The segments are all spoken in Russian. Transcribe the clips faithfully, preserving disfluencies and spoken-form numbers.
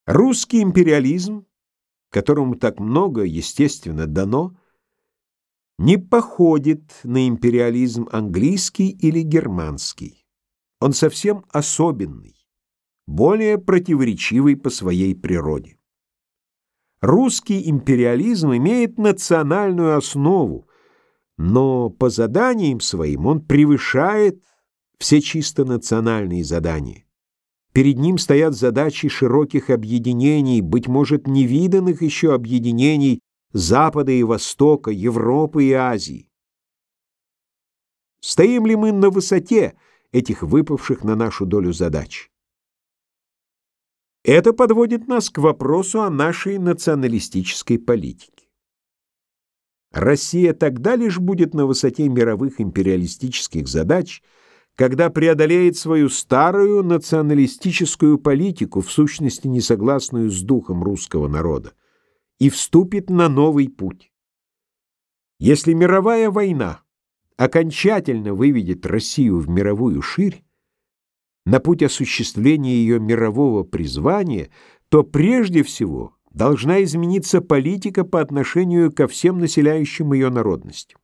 Русский империализм, которому так много, естественно, дано, не походит на империализм английский или германский. Он совсем особенный, более противоречивый по своей природе. Русский империализм имеет национальную основу, но по заданиям своим он превышает все чисто национальные задания. Перед ним стоят задачи широких объединений, быть может, невиданных еще объединений Запада и Востока, Европы и Азии. Стоим ли мы на высоте этих выпавших на нашу долю задач? Это подводит нас к вопросу о нашей националистической политике. Россия тогда лишь будет на высоте мировых империалистических задач, когда преодолеет свою старую националистическую политику, в сущности несогласную с духом русского народа, и вступит на новый путь. Если мировая война окончательно выведет Россию в мировую ширь, на путь осуществления ее мирового призвания, то прежде всего должна измениться политика по отношению ко всем населяющим ее народностям.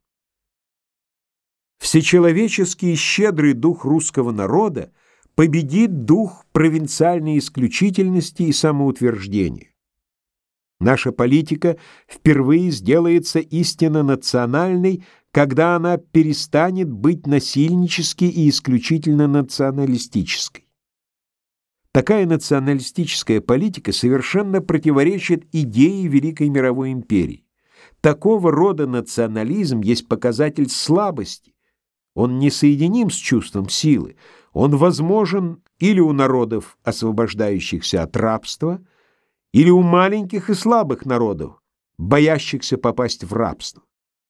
Всечеловеческий и щедрый дух русского народа победит дух провинциальной исключительности и самоутверждения. Наша политика впервые сделается истинно национальной, когда она перестанет быть насильнически и исключительно националистической. Такая националистическая политика совершенно противоречит идее Великой мировой империи. Такого рода национализм есть показатель слабости. Он несоединим с чувством силы. Он возможен или у народов, освобождающихся от рабства, или у маленьких и слабых народов, боящихся попасть в рабство.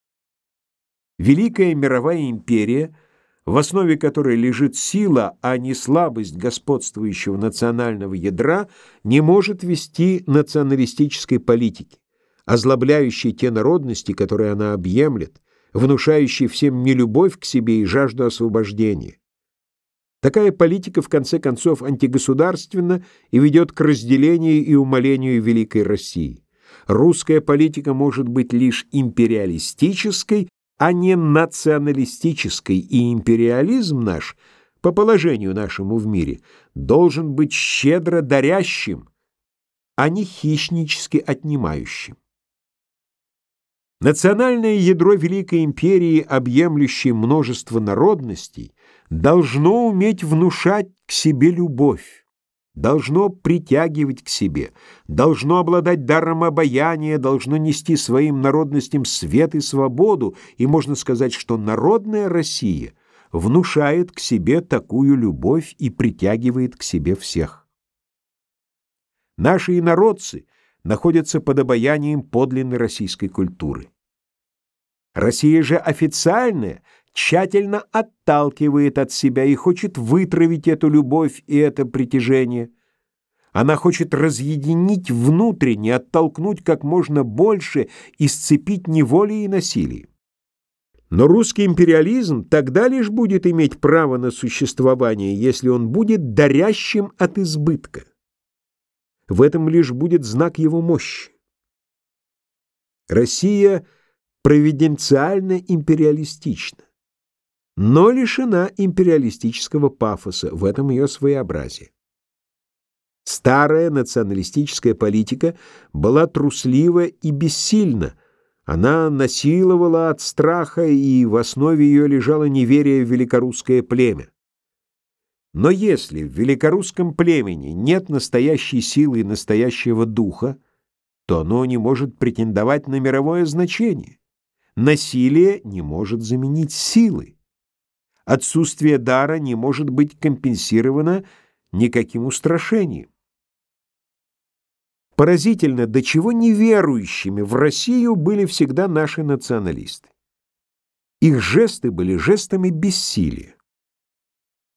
Великая мировая империя, в основе которой лежит сила, а не слабость господствующего национального ядра, не может вести националистической политики, озлобляющей те народности, которые она объемлет, внушающей всем нелюбовь к себе и жажду освобождения. Такая политика, в конце концов, антигосударственна и ведет к разделению и умалению великой России. Русская политика может быть лишь империалистической, а не националистической, и империализм наш, по положению нашему в мире, должен быть щедро дарящим, а не хищнически отнимающим. Национальное ядро Великой империи, объемлющее множество народностей, должно уметь внушать к себе любовь, должно притягивать к себе, должно обладать даром обаяния, должно нести своим народностям свет и свободу, и можно сказать, что народная Россия внушает к себе такую любовь и притягивает к себе всех. Наши инородцы находятся под обаянием подлинной российской культуры. Россия же официальная тщательно отталкивает от себя и хочет вытравить эту любовь и это притяжение. Она хочет разъединить внутренне, оттолкнуть как можно больше и сцепить неволей и насилием. Но русский империализм тогда лишь будет иметь право на существование, если он будет дарящим от избытка. В этом лишь будет знак его мощи. Россия провиденциально-империалистична, но лишена империалистического пафоса, в этом ее своеобразие. Старая националистическая политика была труслива и бессильна, она насиловала от страха, и в основе ее лежало неверие в великорусское племя. Но если в великорусском племени нет настоящей силы и настоящего духа, то оно не может претендовать на мировое значение. Насилие не может заменить силы. Отсутствие дара не может быть компенсировано никаким устрашением. Поразительно, до чего неверующими в Россию были всегда наши националисты. Их жесты были жестами бессилия.